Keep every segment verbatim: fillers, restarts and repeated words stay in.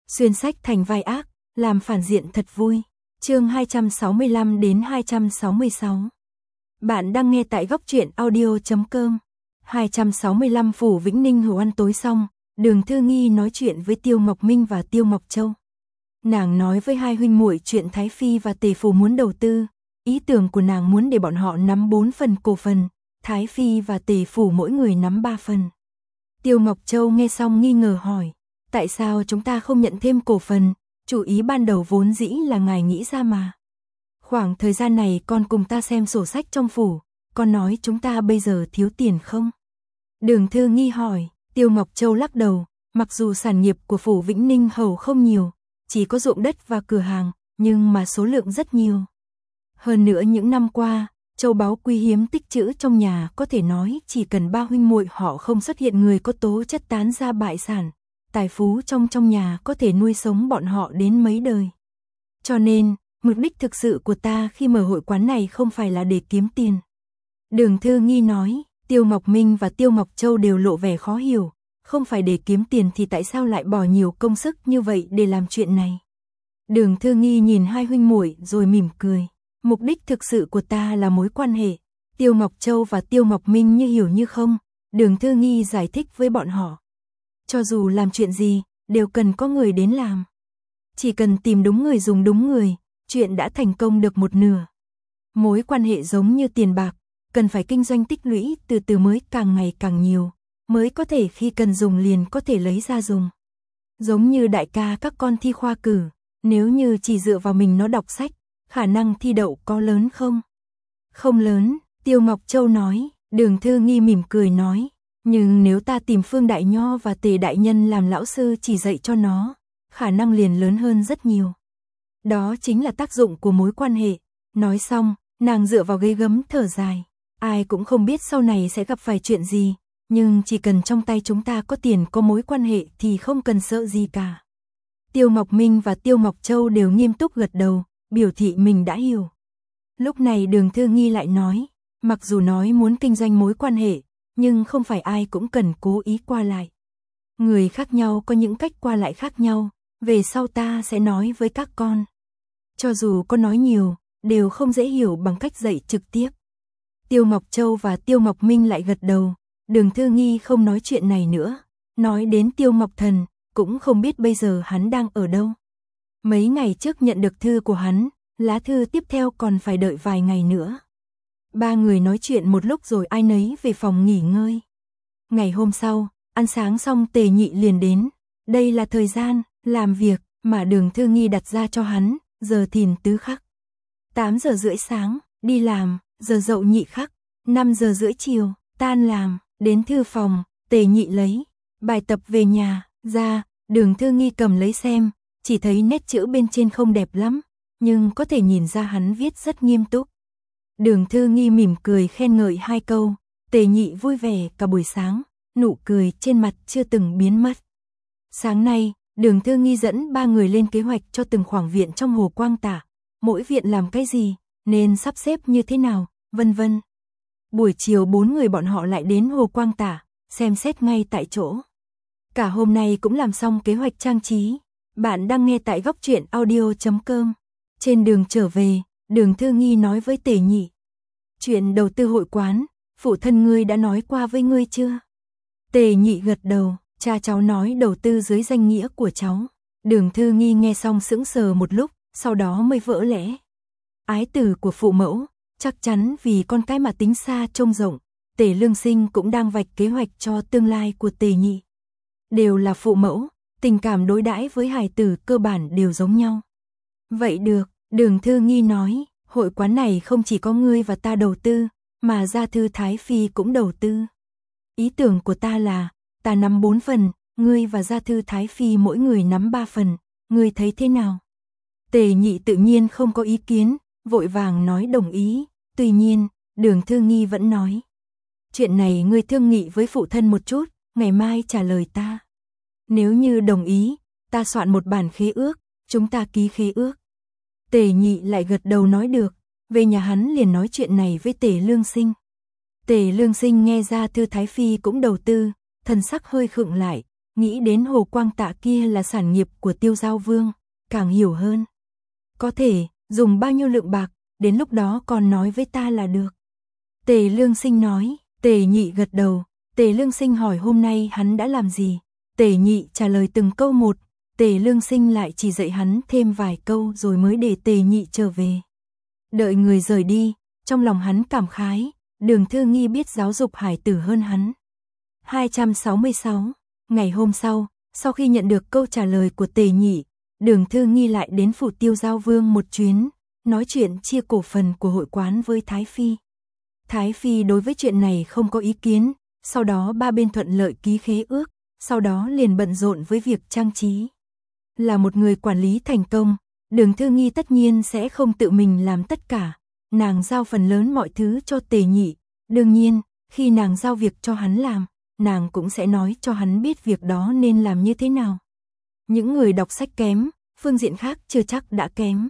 xuyên sách thành vai ác, làm phản diện thật vui. Chương hai trăm sáu mươi lăm đến hai trăm sáu mươi sáu. Bạn đang nghe tại góc truyện audio chấm com. hai trăm sáu mươi lăm Phủ Vĩnh Ninh hầu ăn tối xong, Đường Thư Nghi nói chuyện với Tiêu Ngọc Minh và Tiêu Ngọc Châu. Nàng nói với hai huynh muội chuyện Thái Phi và Tề Phủ muốn đầu tư, ý tưởng của nàng muốn để bọn họ nắm bốn phần cổ phần, Thái Phi và Tề Phủ mỗi người nắm ba phần. Tiêu Ngọc Châu nghe xong nghi ngờ hỏi, tại sao chúng ta không nhận thêm cổ phần, chủ ý ban đầu vốn dĩ là ngài nghĩ ra mà. Khoảng thời gian này con cùng ta xem sổ sách trong phủ, con nói chúng ta bây giờ thiếu tiền không? Đường Thư Nghi hỏi. Tiêu Ngọc Châu lắc đầu, mặc dù sản nghiệp của Phủ Vĩnh Ninh hầu không nhiều, chỉ có ruộng đất và cửa hàng, nhưng mà số lượng rất nhiều. Hơn nữa những năm qua, châu báu quý hiếm tích trữ trong nhà có thể nói chỉ cần ba huynh muội họ không xuất hiện người có tố chất tán ra bại sản, tài phú trong trong nhà có thể nuôi sống bọn họ đến mấy đời. Cho nên, mục đích thực sự của ta khi mở hội quán này không phải là để kiếm tiền. Đường Thư Nghi nói. Tiêu Ngọc Minh và Tiêu Ngọc Châu đều lộ vẻ khó hiểu, không phải để kiếm tiền thì tại sao lại bỏ nhiều công sức như vậy để làm chuyện này. Đường Thư Nghi nhìn hai huynh muội rồi mỉm cười, mục đích thực sự của ta là mối quan hệ. Tiêu Ngọc Châu và Tiêu Ngọc Minh như hiểu như không, Đường Thư Nghi giải thích với bọn họ. Cho dù làm chuyện gì, đều cần có người đến làm. Chỉ cần tìm đúng người dùng đúng người, chuyện đã thành công được một nửa. Mối quan hệ giống như tiền bạc, cần phải kinh doanh tích lũy từ từ mới càng ngày càng nhiều, mới có thể khi cần dùng liền có thể lấy ra dùng. Giống như đại ca các con thi khoa cử, nếu như chỉ dựa vào mình nó đọc sách, khả năng thi đậu có lớn không? Không lớn, Tiêu Ngọc Châu nói. Đường Thư Nghi mỉm cười nói, nhưng nếu ta tìm Phương Đại Nho và Tề Đại Nhân làm lão sư chỉ dạy cho nó, khả năng liền lớn hơn rất nhiều. Đó chính là tác dụng của mối quan hệ. Nói xong, nàng dựa vào ghế gấm thở dài. Ai cũng không biết sau này sẽ gặp phải chuyện gì, nhưng chỉ cần trong tay chúng ta có tiền có mối quan hệ thì không cần sợ gì cả. Tiêu Ngọc Minh và Tiêu Ngọc Châu đều nghiêm túc gật đầu, biểu thị mình đã hiểu. Lúc này Đường Thư Nghi lại nói, mặc dù nói muốn kinh doanh mối quan hệ, nhưng không phải ai cũng cần cố ý qua lại. Người khác nhau có những cách qua lại khác nhau, về sau ta sẽ nói với các con. Cho dù có nói nhiều, đều không dễ hiểu bằng cách dạy trực tiếp. Tiêu Ngọc Châu và Tiêu Ngọc Minh lại gật đầu, Đường Thư Nghi không nói chuyện này nữa, nói đến Tiêu Ngọc Thần, cũng không biết bây giờ hắn đang ở đâu. Mấy ngày trước nhận được thư của hắn, lá thư tiếp theo còn phải đợi vài ngày nữa. Ba người nói chuyện một lúc rồi ai nấy về phòng nghỉ ngơi. Ngày hôm sau, ăn sáng xong Tề Nhị liền đến, đây là thời gian làm việc mà Đường Thư Nghi đặt ra cho hắn, giờ thìn tứ khắc. tám giờ rưỡi sáng, đi làm. Giờ dậu nhị khắc, năm giờ rưỡi chiều, tan làm, đến thư phòng, Tề Nhị lấy bài tập về nhà, ra, Đường Thư Nghi cầm lấy xem, chỉ thấy nét chữ bên trên không đẹp lắm, nhưng có thể nhìn ra hắn viết rất nghiêm túc. Đường Thư Nghi mỉm cười khen ngợi hai câu, Tề Nhị vui vẻ cả buổi sáng, nụ cười trên mặt chưa từng biến mất. Sáng nay, Đường Thư Nghi dẫn ba người lên kế hoạch cho từng khoảng viện trong Hồ Quang Tả, mỗi viện làm cái gì, nên sắp xếp như thế nào, vân vân. Buổi chiều bốn người bọn họ lại đến Hồ Quang Tả, xem xét ngay tại chỗ. Cả hôm nay cũng làm xong kế hoạch trang trí. Bạn đang nghe tại góc truyện audio chấm com. Trên đường trở về, Đường Thư Nghi nói với Tề Nhị. Chuyện đầu tư hội quán, phụ thân ngươi đã nói qua với ngươi chưa? Tề Nhị gật đầu, cha cháu nói đầu tư dưới danh nghĩa của cháu. Đường Thư Nghi nghe xong sững sờ một lúc, sau đó mới vỡ lẽ. Ái tử của phụ mẫu, chắc chắn vì con cái mà tính xa trông rộng, Tề Lương Sinh cũng đang vạch kế hoạch cho tương lai của Tề Nhị. Đều là phụ mẫu, tình cảm đối đãi với hài tử cơ bản đều giống nhau. Vậy được, Đường Thư Nghi nói, hội quán này không chỉ có ngươi và ta đầu tư, mà Gia Thư Thái Phi cũng đầu tư. Ý tưởng của ta là, ta nắm bốn phần, ngươi và Gia Thư Thái Phi mỗi người nắm ba phần, ngươi thấy thế nào? Tề Nhị tự nhiên không có ý kiến, vội vàng nói đồng ý, tuy nhiên, Đường Thư Nghi vẫn nói. Chuyện này ngươi thương nghị với phụ thân một chút, ngày mai trả lời ta. Nếu như đồng ý, ta soạn một bản khế ước, chúng ta ký khế ước. Tề Nhị lại gật đầu nói được, về nhà hắn liền nói chuyện này với Tề Lương Sinh. Tề Lương Sinh nghe ra Thư Thái Phi cũng đầu tư, thần sắc hơi khựng lại, nghĩ đến Hồ Quang Tạ kia là sản nghiệp của Tiêu Giao Vương, càng hiểu hơn. Có thể, dùng bao nhiêu lượng bạc, đến lúc đó còn nói với ta là được. Tề Lương Sinh nói, Tề Nhị gật đầu, Tề Lương Sinh hỏi hôm nay hắn đã làm gì. Tề Nhị trả lời từng câu một, Tề Lương Sinh lại chỉ dạy hắn thêm vài câu rồi mới để Tề Nhị trở về. Đợi người rời đi, trong lòng hắn cảm khái, Đường Thư Nghi biết giáo dục hải tử hơn hắn. hai trăm sáu mươi sáu. Ngày hôm sau, sau khi nhận được câu trả lời của Tề Nhị, Đường Thư Nghi lại đến phủ Tiêu Giao Vương một chuyến, nói chuyện chia cổ phần của hội quán với Thái Phi. Thái Phi đối với chuyện này không có ý kiến, sau đó ba bên thuận lợi ký khế ước, sau đó liền bận rộn với việc trang trí. Là một người quản lý thành công, Đường Thư Nghi tất nhiên sẽ không tự mình làm tất cả, nàng giao phần lớn mọi thứ cho Tề Nhị, đương nhiên, khi nàng giao việc cho hắn làm, nàng cũng sẽ nói cho hắn biết việc đó nên làm như thế nào. Những người đọc sách kém, phương diện khác chưa chắc đã kém.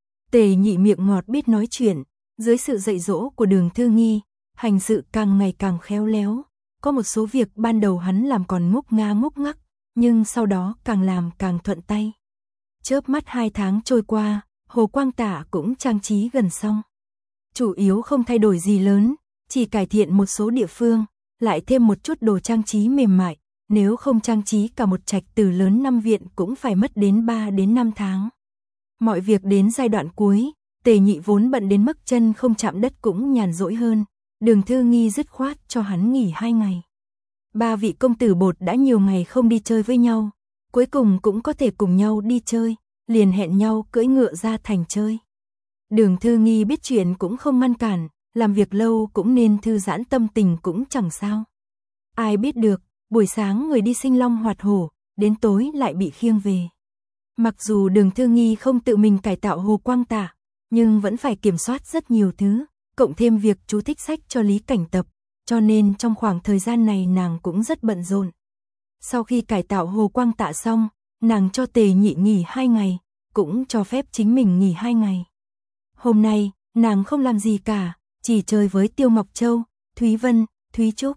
Tề Nhị miệng ngọt biết nói chuyện, dưới sự dạy dỗ của Đường Thư Nghi, hành sự càng ngày càng khéo léo. Có một số việc ban đầu hắn làm còn ngốc nga ngốc ngắc, nhưng sau đó càng làm càng thuận tay. Chớp mắt hai tháng trôi qua, Hồ Quang Tạ cũng trang trí gần xong. Chủ yếu không thay đổi gì lớn, chỉ cải thiện một số địa phương, lại thêm một chút đồ trang trí mềm mại, nếu không trang trí cả một trạch tử lớn năm viện cũng phải mất đến ba đến năm tháng. Mọi việc đến giai đoạn cuối, Tề Nhị vốn bận đến mức chân không chạm đất cũng nhàn rỗi hơn, Đường Thư Nghi dứt khoát cho hắn nghỉ hai ngày. Ba vị công tử bột đã nhiều ngày không đi chơi với nhau, cuối cùng cũng có thể cùng nhau đi chơi, liền hẹn nhau cưỡi ngựa ra thành chơi. Đường Thư Nghi biết chuyện cũng không ngăn cản, làm việc lâu cũng nên thư giãn tâm tình cũng chẳng sao. Ai biết được, buổi sáng người đi sinh long hoạt hổ, đến tối lại bị khiêng về. Mặc dù Đường Thư Nghi không tự mình cải tạo Hồ Quang Tạ, nhưng vẫn phải kiểm soát rất nhiều thứ, cộng thêm việc chú thích sách cho Lý Cảnh Tập, cho nên trong khoảng thời gian này nàng cũng rất bận rộn. Sau khi cải tạo Hồ Quang Tạ xong, nàng cho Tề Nhị nghỉ hai ngày, cũng cho phép chính mình nghỉ hai ngày. Hôm nay, nàng không làm gì cả, chỉ chơi với Tiêu Ngọc Châu, Thúy Vân, Thúy Trúc.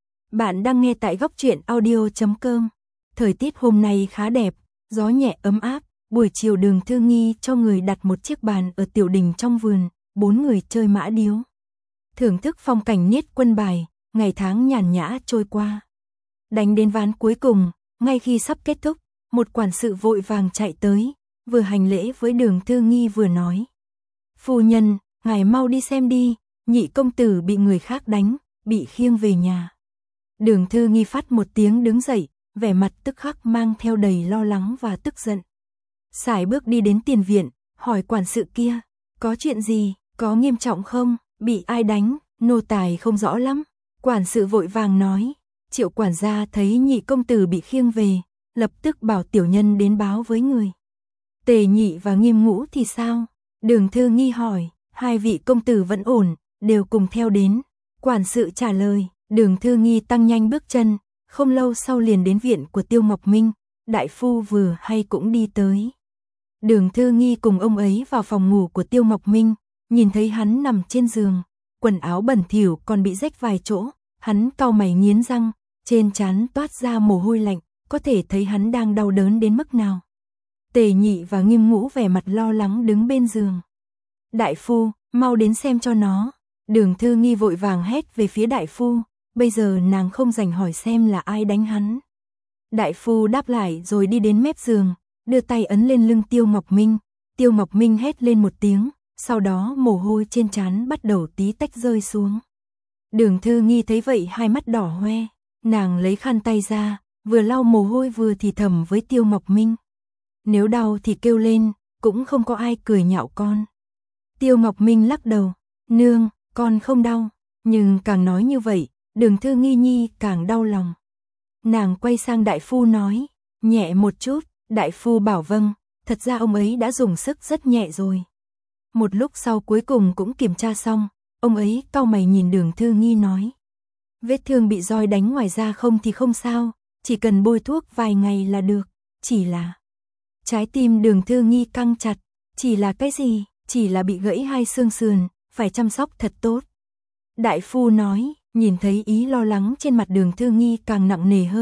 Bạn đang nghe tại góc truyện audio chấm com. Thời tiết hôm nay khá đẹp, gió nhẹ ấm áp, buổi chiều Đường Thư Nghi cho người đặt một chiếc bàn ở tiểu đình trong vườn, bốn người chơi mã điếu. Thưởng thức phong cảnh niết quân bài, ngày tháng nhàn nhã trôi qua. Đánh đến ván cuối cùng, ngay khi sắp kết thúc, một quản sự vội vàng chạy tới, vừa hành lễ với Đường Thư Nghi vừa nói. Phu nhân, ngài mau đi xem đi, Nhị công tử bị người khác đánh, bị khiêng về nhà. Đường Thư Nghi phát một tiếng đứng dậy, vẻ mặt tức khắc mang theo đầy lo lắng và tức giận. Sải bước đi đến tiền viện, hỏi quản sự kia, có chuyện gì, có nghiêm trọng không, bị ai đánh, nô tài không rõ lắm. Quản sự vội vàng nói, Triệu quản gia thấy Nhị công tử bị khiêng về, lập tức bảo tiểu nhân đến báo với người. Tề Nhị và Nghiêm Ngũ thì sao? Đường Thư Nghi hỏi, hai vị công tử vẫn ổn, đều cùng theo đến. Quản sự trả lời, Đường Thư Nghi tăng nhanh bước chân, không lâu sau liền đến viện của Tiêu Ngọc Minh, đại phu vừa hay cũng đi tới. Đường Thư Nghi cùng ông ấy vào phòng ngủ của Tiêu Ngọc Minh, nhìn thấy hắn nằm trên giường, quần áo bẩn thỉu còn bị rách vài chỗ, hắn cau mày nghiến răng, trên trán toát ra mồ hôi lạnh, có thể thấy hắn đang đau đớn đến mức nào. Tề Nhị và Nghiêm Ngũ vẻ mặt lo lắng đứng bên giường. Đại phu, mau đến xem cho nó. Đường Thư Nghi vội vàng hét về phía đại phu, bây giờ nàng không rảnh hỏi xem là ai đánh hắn. Đại phu đáp lại rồi đi đến mép giường, đưa tay ấn lên lưng Tiêu Ngọc Minh. Tiêu Ngọc Minh hét lên một tiếng, sau đó mồ hôi trên trán bắt đầu tí tách rơi xuống. Đường Thư Nghi thấy vậy hai mắt đỏ hoe, nàng lấy khăn tay ra, vừa lau mồ hôi vừa thì thầm với Tiêu Ngọc Minh. Nếu đau thì kêu lên, cũng không có ai cười nhạo con. Tiêu Ngọc Minh lắc đầu, nương, con không đau, nhưng càng nói như vậy, Đường Thư Nghi nhi càng đau lòng. Nàng quay sang đại phu nói, nhẹ một chút, đại phu bảo vâng, thật ra ông ấy đã dùng sức rất nhẹ rồi. Một lúc sau cuối cùng cũng kiểm tra xong, ông ấy cau mày nhìn Đường Thư Nghi nói. Vết thương bị roi đánh ngoài ra không thì không sao, chỉ cần bôi thuốc vài ngày là được, chỉ là... Trái tim Đường Thư Nghi căng chặt, chỉ là cái gì, chỉ là bị gãy hai xương sườn, phải chăm sóc thật tốt. Đại phu nói, nhìn thấy ý lo lắng trên mặt Đường Thư Nghi càng nặng nề hơn,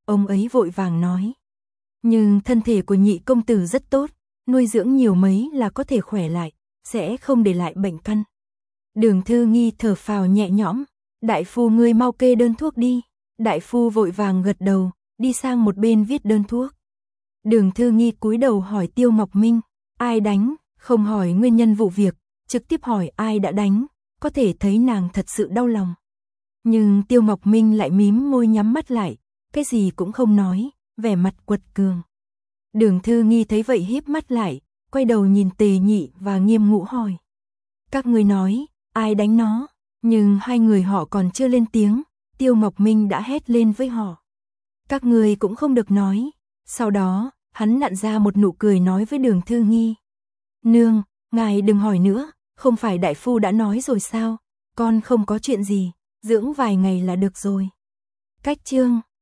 ông ấy vội vàng nói. Nhưng thân thể của nhị công tử rất tốt, nuôi dưỡng nhiều mấy là có thể khỏe lại, sẽ không để lại bệnh căn. Đường Thư Nghi thở phào nhẹ nhõm, đại phu ngươi mau kê đơn thuốc đi. Đại phu vội vàng gật đầu, đi sang một bên viết đơn thuốc. Đường Thư Nghi cúi đầu hỏi Tiêu Ngọc Minh, ai đánh, không hỏi nguyên nhân vụ việc, trực tiếp hỏi ai đã đánh, có thể thấy nàng thật sự đau lòng. Nhưng Tiêu Ngọc Minh lại mím môi nhắm mắt lại, cái gì cũng không nói, vẻ mặt quật cường. Đường Thư Nghi thấy vậy híp mắt lại, quay đầu nhìn Tề Nhị và Nghiêm Ngũ hỏi. Các ngươi nói, ai đánh nó? Nhưng hai người họ còn chưa lên tiếng, Tiêu Ngọc Minh đã hét lên với họ. Các ngươi cũng không được nói. Sau đó, hắn nặn ra một nụ cười nói với Đường Thư Nghi. Nương, ngài đừng hỏi nữa, không phải đại phu đã nói rồi sao? Con không có chuyện gì, dưỡng vài ngày là được rồi. Cách chương